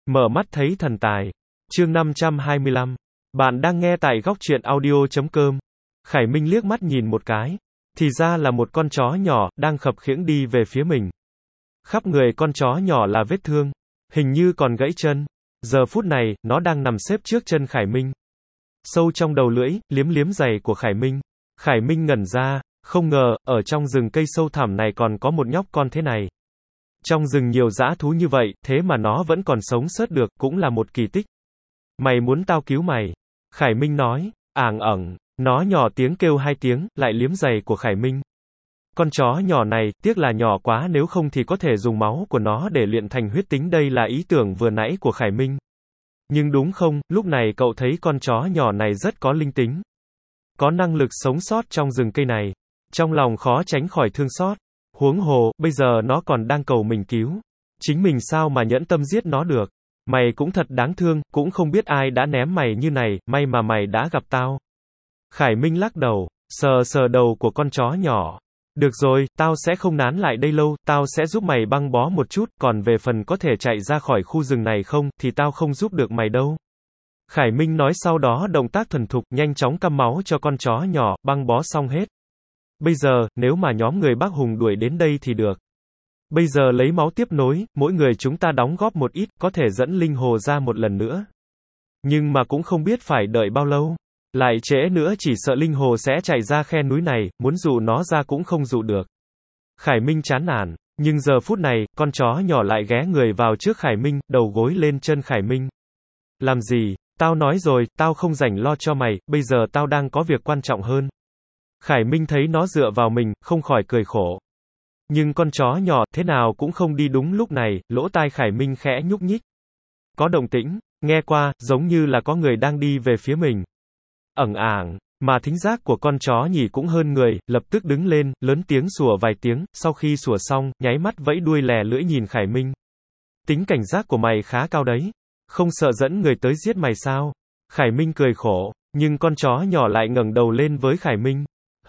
Mở mắt thấy thần tài. Chương 525. Bạn đang nghe tại góc truyện audio.com. Khải Minh liếc mắt nhìn một cái. Thì ra là một con chó nhỏ, đang khập khiễng đi về phía mình. Khắp người con chó nhỏ là vết thương. Hình như còn gãy chân. Giờ phút này, nó đang nằm xếp trước chân Khải Minh. Sâu trong đầu lưỡi, liếm liếm giày của Khải Minh. Khải Minh ngẩn ra, không ngờ, ở trong rừng cây sâu thẳm này còn có một nhóc con thế này. Trong rừng nhiều dã thú như vậy, thế mà nó vẫn còn sống sót được, cũng là một kỳ tích. Mày muốn tao cứu mày? Khải Minh nói, ảng ẩn. Nó nhỏ tiếng kêu hai tiếng, lại liếm giày của Khải Minh. Con chó nhỏ này, tiếc là nhỏ quá, nếu không thì có thể dùng máu của nó để luyện thành huyết tính, đây là ý tưởng vừa nãy của Khải Minh. Nhưng đúng không, lúc này cậu thấy con chó nhỏ này rất có linh tính. Có năng lực sống sót trong rừng cây này. Trong lòng khó tránh khỏi thương xót. Huống hồ, bây giờ nó còn đang cầu mình cứu. Chính mình sao mà nhẫn tâm giết nó được. Mày cũng thật đáng thương, cũng không biết ai đã ném mày như này, may mà mày đã gặp tao. Khải Minh lắc đầu, sờ sờ đầu của con chó nhỏ. Được rồi, tao sẽ không nán lại đây lâu, tao sẽ giúp mày băng bó một chút, còn về phần có thể chạy ra khỏi khu rừng này không, thì tao không giúp được mày đâu. Khải Minh nói, sau đó động tác thuần thục, nhanh chóng căm máu cho con chó nhỏ, băng bó xong hết. Bây giờ, nếu mà nhóm người Bác Hùng đuổi đến đây thì được. Bây giờ lấy máu tiếp nối, mỗi người chúng ta đóng góp một ít, có thể dẫn linh hồ ra một lần nữa. Nhưng mà cũng không biết phải đợi bao lâu. Lại trễ nữa chỉ sợ linh hồ sẽ chạy ra khe núi này, muốn dụ nó ra cũng không dụ được. Khải Minh chán nản, nhưng giờ phút này, con chó nhỏ lại ghé người vào trước Khải Minh, đầu gối lên chân Khải Minh. Làm gì? Tao nói rồi, tao không rảnh lo cho mày, bây giờ tao đang có việc quan trọng hơn. Khải Minh thấy nó dựa vào mình, không khỏi cười khổ. Nhưng con chó nhỏ, thế nào cũng không đi đúng lúc này, lỗ tai Khải Minh khẽ nhúc nhích. Có động tĩnh, nghe qua, giống như là có người đang đi về phía mình. Ẩn ảng, mà thính giác của con chó nhỉ cũng hơn người, lập tức đứng lên, lớn tiếng sủa vài tiếng, sau khi sủa xong, nháy mắt vẫy đuôi lè lưỡi nhìn Khải Minh. Tính cảnh giác của mày khá cao đấy. Không sợ dẫn người tới giết mày sao? Khải Minh cười khổ, nhưng con chó nhỏ lại ngẩng đầu lên với Khải Minh.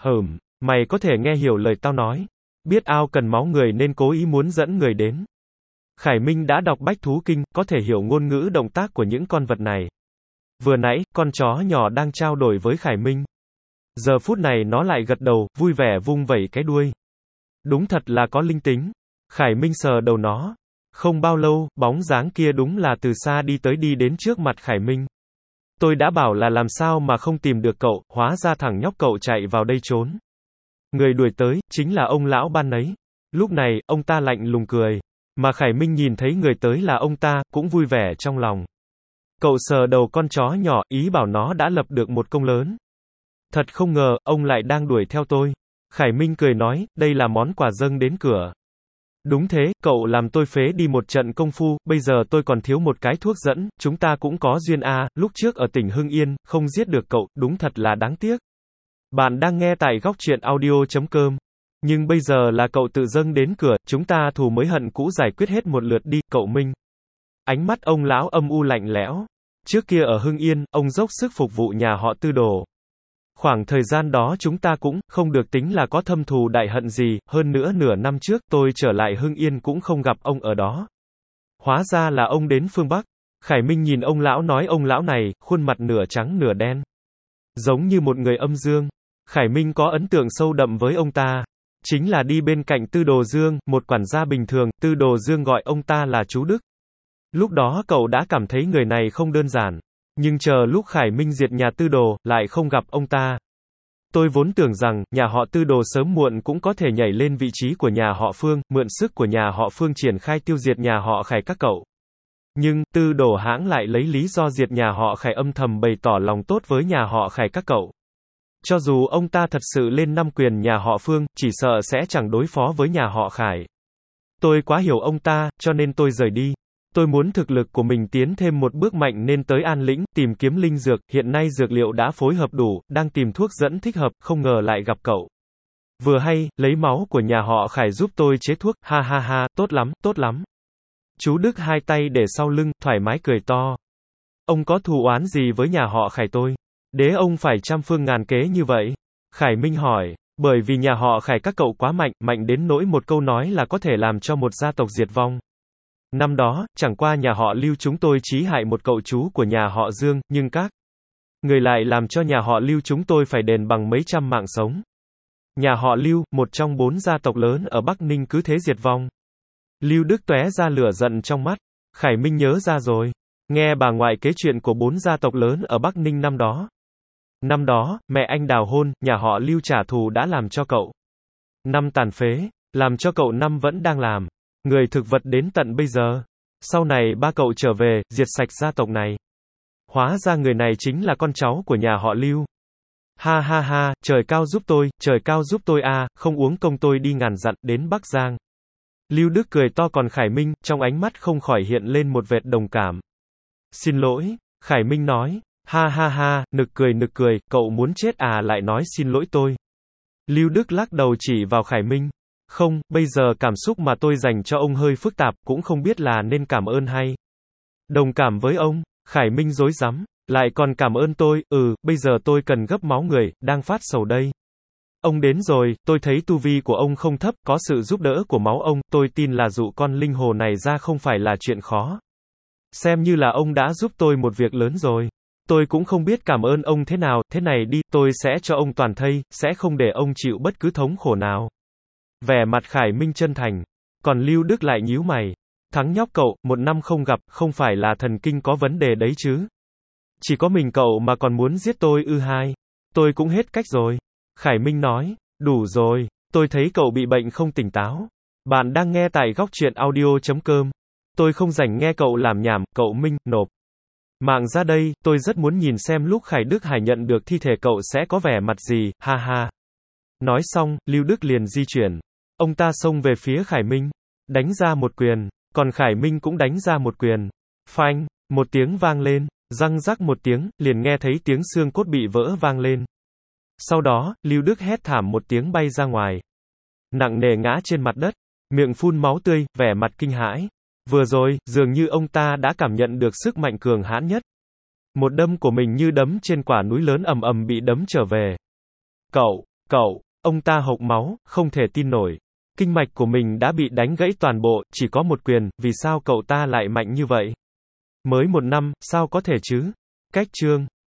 Mày có thể nghe hiểu lời tao nói. Biết ao cần máu người nên cố ý muốn dẫn người đến. Khải Minh đã đọc Bách Thú Kinh, có thể hiểu ngôn ngữ động tác của những con vật này. Vừa nãy, con chó nhỏ đang trao đổi với Khải Minh. Giờ phút này nó lại gật đầu, vui vẻ vung vẩy cái đuôi. Đúng thật là có linh tính. Khải Minh sờ đầu nó. Không bao lâu, bóng dáng kia đúng là từ xa đi tới, đi đến trước mặt Khải Minh. Tôi đã bảo là làm sao mà không tìm được cậu, hóa ra thằng nhóc cậu chạy vào đây trốn. Người đuổi tới, chính là ông lão ban nấy. Lúc này, ông ta lạnh lùng cười. Mà Khải Minh nhìn thấy người tới là ông ta, cũng vui vẻ trong lòng. Cậu sờ đầu con chó nhỏ, ý bảo nó đã lập được một công lớn. Thật không ngờ, ông lại đang đuổi theo tôi. Khải Minh cười nói, đây là món quà dâng đến cửa. Đúng thế, cậu làm tôi phế đi một trận công phu, bây giờ tôi còn thiếu một cái thuốc dẫn, chúng ta cũng có duyên a, lúc trước ở tỉnh Hưng Yên, không giết được cậu, đúng thật là đáng tiếc. Bạn đang nghe tại góc truyện audio.com. Nhưng bây giờ là cậu tự dâng đến cửa, chúng ta thù mới hận cũ giải quyết hết một lượt đi, cậu Minh. Ánh mắt ông lão âm u lạnh lẽo. Trước kia ở Hưng Yên, ông dốc sức phục vụ nhà họ Tư Đồ. Khoảng thời gian đó chúng ta cũng không được tính là có thâm thù đại hận gì, hơn nữa nửa năm trước tôi trở lại Hưng Yên cũng không gặp ông ở đó. Hóa ra là ông đến phương Bắc. Khải Minh nhìn ông lão nói, ông lão này, khuôn mặt nửa trắng nửa đen. Giống như một người âm dương. Khải Minh có ấn tượng sâu đậm với ông ta. Chính là đi bên cạnh Tư Đồ Dương, một quản gia bình thường, Tư Đồ Dương gọi ông ta là chú Đức. Lúc đó cậu đã cảm thấy người này không đơn giản. Nhưng chờ lúc Khải Minh diệt nhà Tư Đồ, lại không gặp ông ta. Tôi vốn tưởng rằng, nhà họ Tư Đồ sớm muộn cũng có thể nhảy lên vị trí của nhà họ Phương, mượn sức của nhà họ Phương triển khai tiêu diệt nhà họ Khải các cậu. Nhưng, Tư Đồ hãng lại lấy lý do diệt nhà họ Khải âm thầm bày tỏ lòng tốt với nhà họ Khải các cậu. Cho dù ông ta thật sự lên nắm quyền nhà họ Phương, chỉ sợ sẽ chẳng đối phó với nhà họ Khải. Tôi quá hiểu ông ta, cho nên tôi rời đi. Tôi muốn thực lực của mình tiến thêm một bước mạnh nên tới An Lĩnh, tìm kiếm linh dược, hiện nay dược liệu đã phối hợp đủ, đang tìm thuốc dẫn thích hợp, không ngờ lại gặp cậu. Vừa hay, lấy máu của nhà họ Khải giúp tôi chế thuốc, ha ha ha, tốt lắm, tốt lắm. Chú Đức hai tay để sau lưng, thoải mái cười to. Ông có thù oán gì với nhà họ Khải tôi? Đế ông phải trăm phương ngàn kế như vậy? Khải Minh hỏi, bởi vì nhà họ Khải các cậu quá mạnh, mạnh đến nỗi một câu nói là có thể làm cho một gia tộc diệt vong. Năm đó, chẳng qua nhà họ Lưu chúng tôi chí hại một cậu chú của nhà họ Dương, nhưng các người lại làm cho nhà họ Lưu chúng tôi phải đền bằng mấy trăm mạng sống. Nhà họ Lưu, một trong 4 gia tộc lớn ở Bắc Ninh cứ thế diệt vong. Lưu Đức tóe ra lửa giận trong mắt. Khải Minh nhớ ra rồi. Nghe bà ngoại kể chuyện của 4 gia tộc lớn ở Bắc Ninh năm đó. Năm đó, mẹ anh đào hôn, nhà họ Lưu trả thù đã làm cho cậu năm tàn phế, làm cho cậu năm vẫn đang làm người thực vật đến tận bây giờ. Sau này ba cậu trở về, diệt sạch gia tộc này. Hóa ra người này chính là con cháu của nhà họ Lưu. Ha ha ha, trời cao giúp tôi a, không uống công tôi đi ngàn dặn đến Bắc Giang. Lưu Đức cười to, còn Khải Minh, trong ánh mắt không khỏi hiện lên một vệt đồng cảm. Xin lỗi, Khải Minh nói. Ha ha ha, nực cười, cậu muốn chết à, lại nói xin lỗi tôi. Lưu Đức lắc đầu chỉ vào Khải Minh. Không, bây giờ cảm xúc mà tôi dành cho ông hơi phức tạp, cũng không biết là nên cảm ơn hay đồng cảm với ông. Khải Minh rối rắm. Lại còn cảm ơn tôi, bây giờ tôi cần gấp máu người, đang phát sầu đây. Ông đến rồi, tôi thấy tu vi của ông không thấp, có sự giúp đỡ của máu ông, tôi tin là dụ con linh hồ này ra không phải là chuyện khó. Xem như là ông đã giúp tôi một việc lớn rồi. Tôi cũng không biết cảm ơn ông thế nào, thế này đi, tôi sẽ cho ông toàn thây, sẽ không để ông chịu bất cứ thống khổ nào. Vẻ mặt Khải Minh chân thành. Còn Lưu Đức lại nhíu mày. Thắng nhóc cậu, 1 năm không gặp, không phải là thần kinh có vấn đề đấy chứ. Chỉ có mình cậu mà còn muốn giết tôi ư? Hai. Tôi cũng hết cách rồi. Khải Minh nói. Đủ rồi, tôi thấy cậu bị bệnh không tỉnh táo. Bạn đang nghe tại góc truyện audio.com. Tôi không rảnh nghe cậu làm nhảm, cậu Minh, nộp mạng ra đây, tôi rất muốn nhìn xem lúc Khải Đức Hải nhận được thi thể cậu sẽ có vẻ mặt gì, ha ha. Nói xong, Lưu Đức liền di chuyển. Ông ta xông về phía Khải Minh, đánh ra một quyền, còn Khải Minh cũng đánh ra một quyền. Phanh, một tiếng vang lên, răng rắc một tiếng, liền nghe thấy tiếng xương cốt bị vỡ vang lên. Sau đó, Lưu Đức hét thảm một tiếng bay ra ngoài. Nặng nề ngã trên mặt đất, miệng phun máu tươi, vẻ mặt kinh hãi. Vừa rồi, dường như ông ta đã cảm nhận được sức mạnh cường hãn nhất. Một đâm của mình như đấm trên quả núi lớn ầm ầm bị đấm trở về. Cậu, ông ta hộc máu, không thể tin nổi. Kinh mạch của mình đã bị đánh gãy toàn bộ, chỉ có một quyền, vì sao cậu ta lại mạnh như vậy? Mới 1 năm, sao có thể chứ? Cách chương